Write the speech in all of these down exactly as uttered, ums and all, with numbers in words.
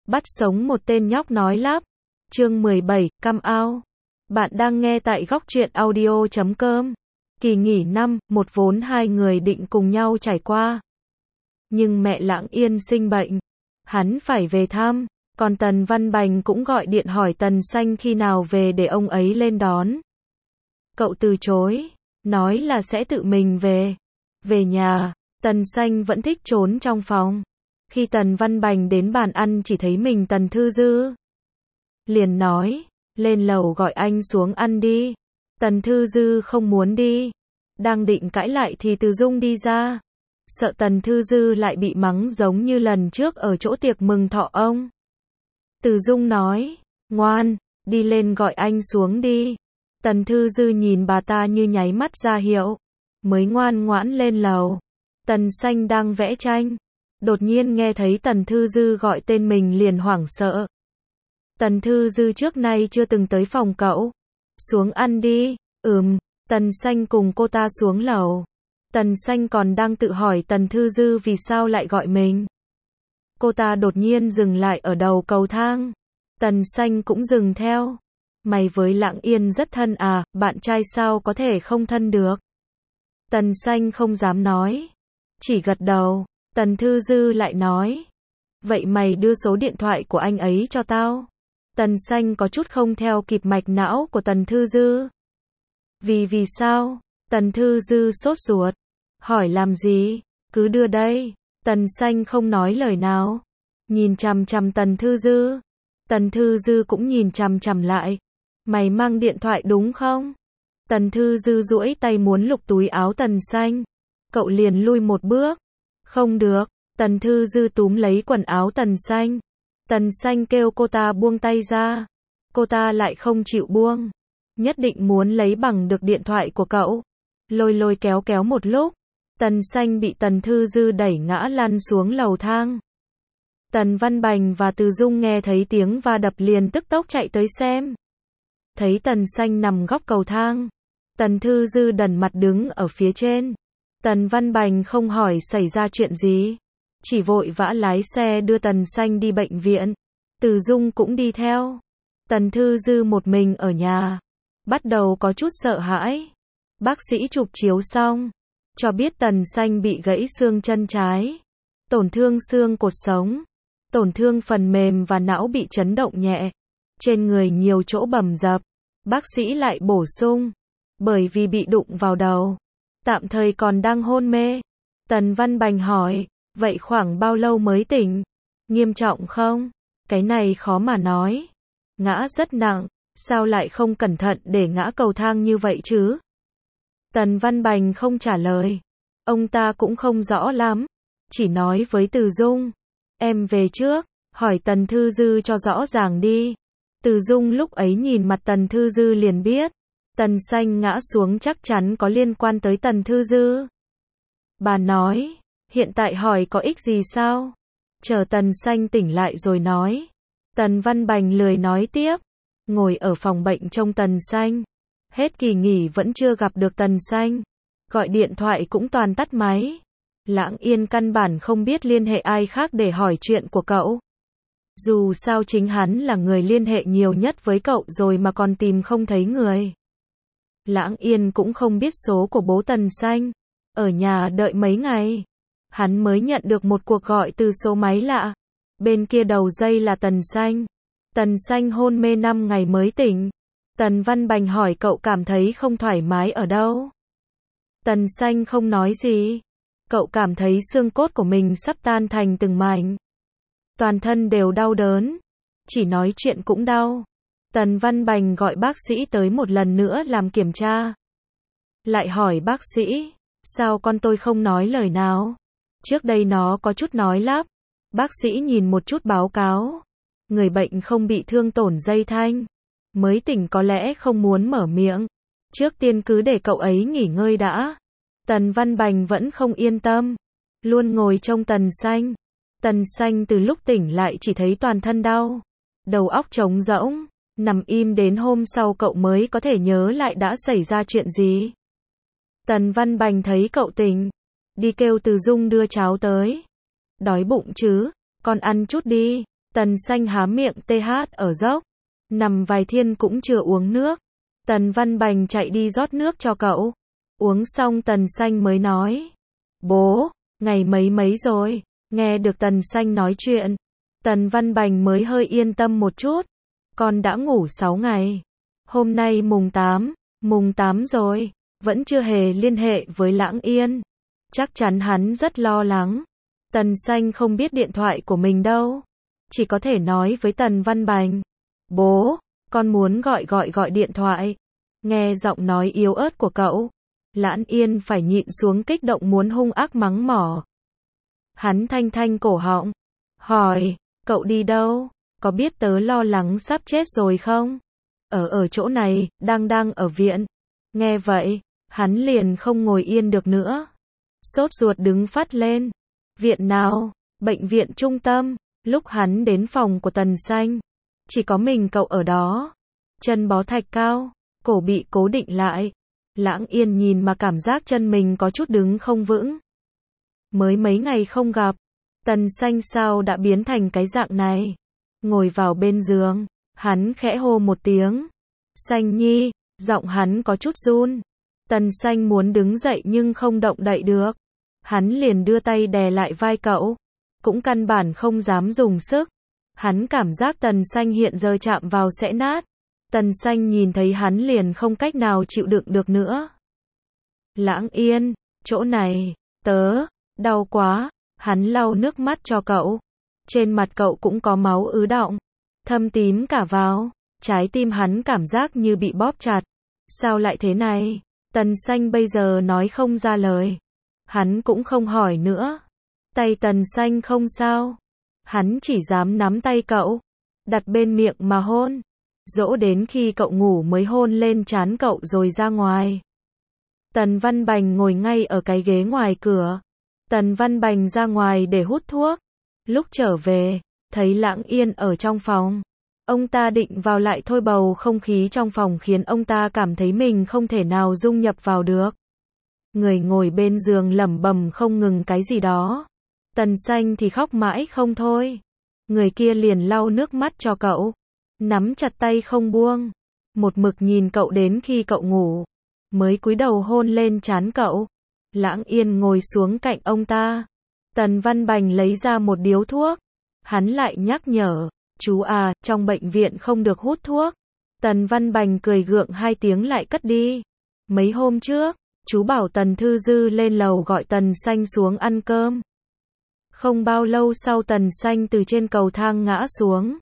bắt sống một tên nhóc nói lắp. Chương mười bảy, Come Out. Bạn đang nghe tại góc truyện audio chấm com. Kỳ nghỉ năm, một vốn hai người định cùng nhau trải qua. Nhưng mẹ Lãng Yên sinh bệnh. Hắn phải về thăm. Còn Tần Văn Bành cũng gọi điện hỏi Tần Xanh khi nào về để ông ấy lên đón. Cậu từ chối. Nói là sẽ tự mình về. Về nhà, Tần Xanh vẫn thích trốn trong phòng. Khi Tần Văn Bành đến bàn ăn chỉ thấy mình Tần Thư Dư. Liền nói, lên lầu gọi anh xuống ăn đi. Tần Thư Dư không muốn đi. Đang định cãi lại thì Từ Dung đi ra. Sợ Tần Thư Dư lại bị mắng giống như lần trước ở chỗ tiệc mừng thọ ông. Từ Dung nói, ngoan, đi lên gọi anh xuống đi. Tần Thư Dư nhìn bà ta như nháy mắt ra hiệu. Mới ngoan ngoãn lên lầu. Tần Xanh đang vẽ tranh. Đột nhiên nghe thấy Tần Thư Dư gọi tên mình liền hoảng sợ. Tần Thư Dư trước nay chưa từng tới phòng cậu. Xuống ăn đi. Ừm, Tần Xanh cùng cô ta xuống lầu. Tần Xanh còn đang tự hỏi Tần Thư Dư vì sao lại gọi mình. Cô ta đột nhiên dừng lại ở đầu cầu thang. Tần Xanh cũng dừng theo. Mày với Lãng Yên rất thân à, bạn trai sao có thể không thân được. Tần Xanh không dám nói. Chỉ gật đầu. Tần Thư Dư lại nói. Vậy mày đưa số điện thoại của anh ấy cho tao. Tần Xanh có chút không theo kịp mạch não của Tần Thư Dư. Vì vì sao? Tần Thư Dư sốt ruột. Hỏi làm gì? Cứ đưa đây. Tần Xanh không nói lời nào. Nhìn chằm chằm Tần Thư Dư. Tần Thư Dư cũng nhìn chằm chằm lại. Mày mang điện thoại đúng không? Tần Thư Dư duỗi tay muốn lục túi áo Tần Xanh. Cậu liền lui một bước. Không được. Tần Thư Dư túm lấy quần áo Tần Xanh. Tần Xanh kêu cô ta buông tay ra. Cô ta lại không chịu buông. Nhất định muốn lấy bằng được điện thoại của cậu. Lôi lôi kéo kéo một lúc. Tần Xanh bị Tần Thư Dư đẩy ngã lăn xuống lầu thang. Tần Văn Bành và Từ Dung nghe thấy tiếng va đập liền tức tốc chạy tới xem. Thấy Tần Xanh nằm góc cầu thang. Tần Thư Dư đần mặt đứng ở phía trên. Tần Văn Bành không hỏi xảy ra chuyện gì. Chỉ vội vã lái xe đưa Tần Xanh đi bệnh viện. Từ Dung cũng đi theo. Tần Thư Dư một mình ở nhà. Bắt đầu có chút sợ hãi. Bác sĩ chụp chiếu xong. Cho biết Tần Xanh bị gãy xương chân trái. Tổn thương xương cột sống. Tổn thương phần mềm và não bị chấn động nhẹ. Trên người nhiều chỗ bầm dập. Bác sĩ lại bổ sung. Bởi vì bị đụng vào đầu. Tạm thời còn đang hôn mê. Tần Văn Bành hỏi. Vậy khoảng bao lâu mới tỉnh? Nghiêm trọng không? Cái này khó mà nói. Ngã rất nặng. Sao lại không cẩn thận để ngã cầu thang như vậy chứ? Tần Văn Bành không trả lời. Ông ta cũng không rõ lắm. Chỉ nói với Từ Dung. Em về trước. Hỏi Tần Thư Dư cho rõ ràng đi. Từ Dung lúc ấy nhìn mặt Tần Thư Dư liền biết. Tần Xanh ngã xuống chắc chắn có liên quan tới Tần Thư Dư. Bà nói. Hiện tại hỏi có ích gì sao? Chờ Tần Xanh tỉnh lại rồi nói. Tần Văn Bành lười nói tiếp. Ngồi ở phòng bệnh trông Tần Xanh. Hết kỳ nghỉ vẫn chưa gặp được Tần Xanh. Gọi điện thoại cũng toàn tắt máy. Lãng Yên căn bản không biết liên hệ ai khác để hỏi chuyện của cậu. Dù sao chính hắn là người liên hệ nhiều nhất với cậu rồi mà còn tìm không thấy người. Lãng Yên cũng không biết số của bố Tần Xanh. Ở nhà đợi mấy ngày. Hắn mới nhận được một cuộc gọi từ số máy lạ. Bên kia đầu dây là Tần Xanh. Tần Xanh hôn mê năm ngày mới tỉnh. Tần Văn Bành hỏi cậu cảm thấy không thoải mái ở đâu. Tần Xanh không nói gì. Cậu cảm thấy xương cốt của mình sắp tan thành từng mảnh. Toàn thân đều đau đớn. Chỉ nói chuyện cũng đau. Tần Văn Bành gọi bác sĩ tới một lần nữa làm kiểm tra. Lại hỏi bác sĩ. Sao con tôi không nói lời nào? Trước đây nó có chút nói lắp. Bác sĩ nhìn một chút báo cáo. Người bệnh không bị thương tổn dây thanh. Mới tỉnh có lẽ không muốn mở miệng. Trước tiên cứ để cậu ấy nghỉ ngơi đã. Tần Văn Bành vẫn không yên tâm. Luôn ngồi trông Tần Xanh. Tần Xanh từ lúc tỉnh lại chỉ thấy toàn thân đau. Đầu óc trống rỗng. Nằm im đến hôm sau cậu mới có thể nhớ lại đã xảy ra chuyện gì. Tần Văn Bành thấy cậu tỉnh. Đi kêu Từ Dung đưa cháo tới. Đói bụng chứ? Con ăn chút đi. Tần Xanh há miệng tê hát ở dốc. Nằm vài thiên cũng chưa uống nước. Tần Văn Bành chạy đi rót nước cho cậu. Uống xong Tần Xanh mới nói. Bố, ngày mấy mấy rồi. Nghe được Tần Xanh nói chuyện. Tần Văn Bành mới hơi yên tâm một chút. Con đã ngủ sáu ngày. Hôm nay mùng tám, mùng tám rồi. Vẫn chưa hề liên hệ với Lãng Yên. Chắc chắn hắn rất lo lắng. Tần Xanh không biết điện thoại của mình đâu. Chỉ có thể nói với Tần Văn Bành. Bố, con muốn gọi gọi gọi điện thoại. Nghe giọng nói yếu ớt của cậu. Lãng Yên phải nhịn xuống kích động muốn hung ác mắng mỏ. Hắn thanh thanh cổ họng. Hỏi, cậu đi đâu? Có biết tớ lo lắng sắp chết rồi không? Ở ở chỗ này, đang đang ở viện. Nghe vậy, hắn liền không ngồi yên được nữa. Sốt ruột đứng phát lên. Viện nào? Bệnh viện trung tâm. Lúc hắn đến phòng của Tần Xanh, chỉ có mình cậu ở đó. Chân bó thạch cao, cổ bị cố định lại. Lãng Yên nhìn mà cảm giác chân mình có chút đứng không vững. Mới mấy ngày không gặp, Tần Xanh sao đã biến thành cái dạng này? Ngồi vào bên giường, hắn khẽ hô một tiếng. Xanh Nhi, giọng hắn có chút run. Tần Xanh muốn đứng dậy nhưng không động đậy được. Hắn liền đưa tay đè lại vai cậu. Cũng căn bản không dám dùng sức. Hắn cảm giác Tần Xanh hiện giờ chạm vào sẽ nát. Tần Xanh nhìn thấy hắn liền không cách nào chịu đựng được nữa. Lãng Yên, chỗ này, tớ, đau quá. Hắn lau nước mắt cho cậu. Trên mặt cậu cũng có máu ứ đọng. Thâm tím cả vào. Trái tim hắn cảm giác như bị bóp chặt. Sao lại thế này? Tần Xanh bây giờ nói không ra lời. Hắn cũng không hỏi nữa. Tay Tần Xanh không sao. Hắn chỉ dám nắm tay cậu. Đặt bên miệng mà hôn. Dỗ đến khi cậu ngủ mới hôn lên trán cậu rồi ra ngoài. Tần Văn Bành ngồi ngay ở cái ghế ngoài cửa. Tần Văn Bành ra ngoài để hút thuốc. Lúc trở về, thấy Lãng Yên ở trong phòng. Ông ta định vào lại thôi bầu không khí trong phòng khiến ông ta cảm thấy mình không thể nào dung nhập vào được. Người ngồi bên giường lẩm bẩm không ngừng cái gì đó. Tần Xanh thì khóc mãi không thôi. Người kia liền lau nước mắt cho cậu. Nắm chặt tay không buông. Một mực nhìn cậu đến khi cậu ngủ. Mới cúi đầu hôn lên trán cậu. Lãng Yên ngồi xuống cạnh ông ta. Tần Văn Bành lấy ra một điếu thuốc. Hắn lại nhắc nhở. Chú à, trong bệnh viện không được hút thuốc. Tần Văn Bành cười gượng hai tiếng lại cất đi. Mấy hôm trước, chú bảo Tần Thư Dư lên lầu gọi Tần Xanh xuống ăn cơm. Không bao lâu sau Tần Xanh từ trên cầu thang ngã xuống.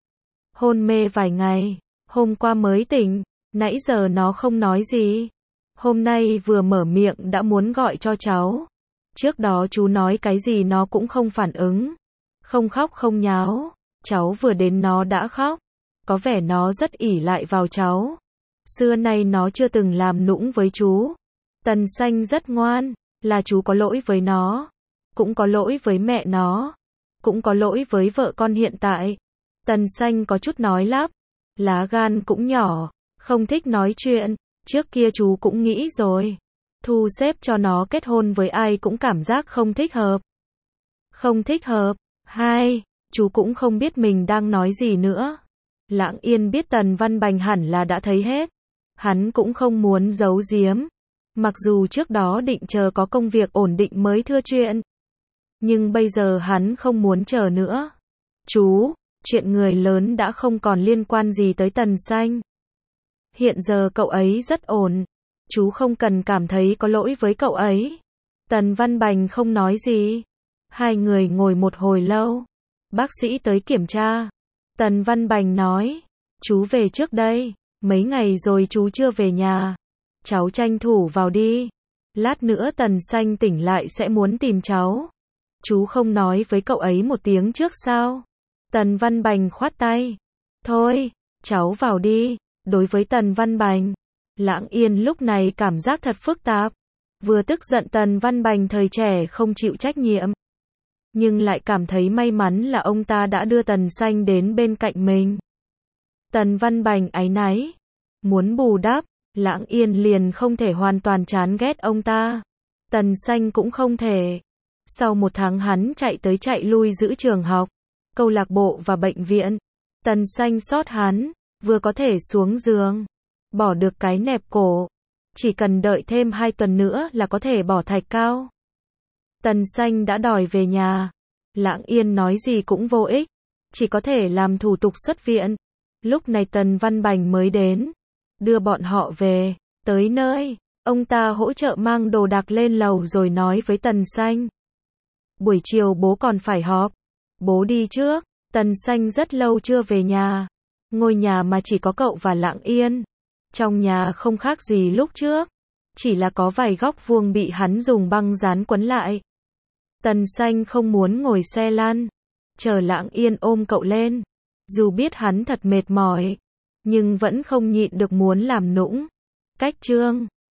Hôn mê vài ngày, hôm qua mới tỉnh, nãy giờ nó không nói gì. Hôm nay vừa mở miệng đã muốn gọi cho cháu. Trước đó chú nói cái gì nó cũng không phản ứng. Không khóc không nháo. Cháu vừa đến nó đã khóc. Có vẻ nó rất ỷ lại vào cháu. Xưa nay nó chưa từng làm nũng với chú. Tần Xanh rất ngoan. Là chú có lỗi với nó. Cũng có lỗi với mẹ nó. Cũng có lỗi với vợ con hiện tại. Tần Xanh có chút nói lắp. Lá gan cũng nhỏ. Không thích nói chuyện. Trước kia chú cũng nghĩ rồi. Thu xếp cho nó kết hôn với ai cũng cảm giác không thích hợp. Không thích hợp. Hai. Chú cũng không biết mình đang nói gì nữa. Lãng Yên biết Tần Văn Bành hẳn là đã thấy hết. Hắn cũng không muốn giấu giếm. Mặc dù trước đó định chờ có công việc ổn định mới thưa chuyện. Nhưng bây giờ hắn không muốn chờ nữa. Chú, chuyện người lớn đã không còn liên quan gì tới Tần Xanh. Hiện giờ cậu ấy rất ổn. Chú không cần cảm thấy có lỗi với cậu ấy. Tần Văn Bành không nói gì. Hai người ngồi một hồi lâu. Bác sĩ tới kiểm tra. Tần Văn Bành nói. Chú về trước đây. Mấy ngày rồi chú chưa về nhà. Cháu tranh thủ vào đi. Lát nữa Tần Xanh tỉnh lại sẽ muốn tìm cháu. Chú không nói với cậu ấy một tiếng trước sao? Tần Văn Bành khoát tay. Thôi, cháu vào đi. Đối với Tần Văn Bành, Lãng Yên lúc này cảm giác thật phức tạp. Vừa tức giận Tần Văn Bành thời trẻ không chịu trách nhiệm. Nhưng lại cảm thấy may mắn là ông ta đã đưa Tần Xanh đến bên cạnh mình. Tần Văn Bành áy náy. Muốn bù đắp, Lãng Yên liền không thể hoàn toàn chán ghét ông ta. Tần Xanh cũng không thể. Sau một tháng hắn chạy tới chạy lui giữ trường học. câu lạc bộ và bệnh viện. Tần Xanh xót hắn, vừa có thể xuống giường, bỏ được cái nẹp cổ. Chỉ cần đợi thêm hai tuần nữa là có thể bỏ thạch cao. Tần Xanh đã đòi về nhà. Lạng Yên nói gì cũng vô ích, chỉ có thể làm thủ tục xuất viện. Lúc này Tần Văn Bành mới đến, đưa bọn họ về, tới nơi, ông ta hỗ trợ mang đồ đạc lên lầu rồi nói với Tần Xanh. Buổi chiều bố còn phải họp, bố đi trước. Tần Xanh rất lâu chưa về nhà, ngôi nhà mà chỉ có cậu và Lạng Yên. Trong nhà không khác gì lúc trước, chỉ là có vài góc vuông bị hắn dùng băng dán quấn lại. Tần Xanh không muốn ngồi xe lăn, chờ Lạng Yên ôm cậu lên. Dù biết hắn thật mệt mỏi, nhưng vẫn không nhịn được muốn làm nũng. Cách chương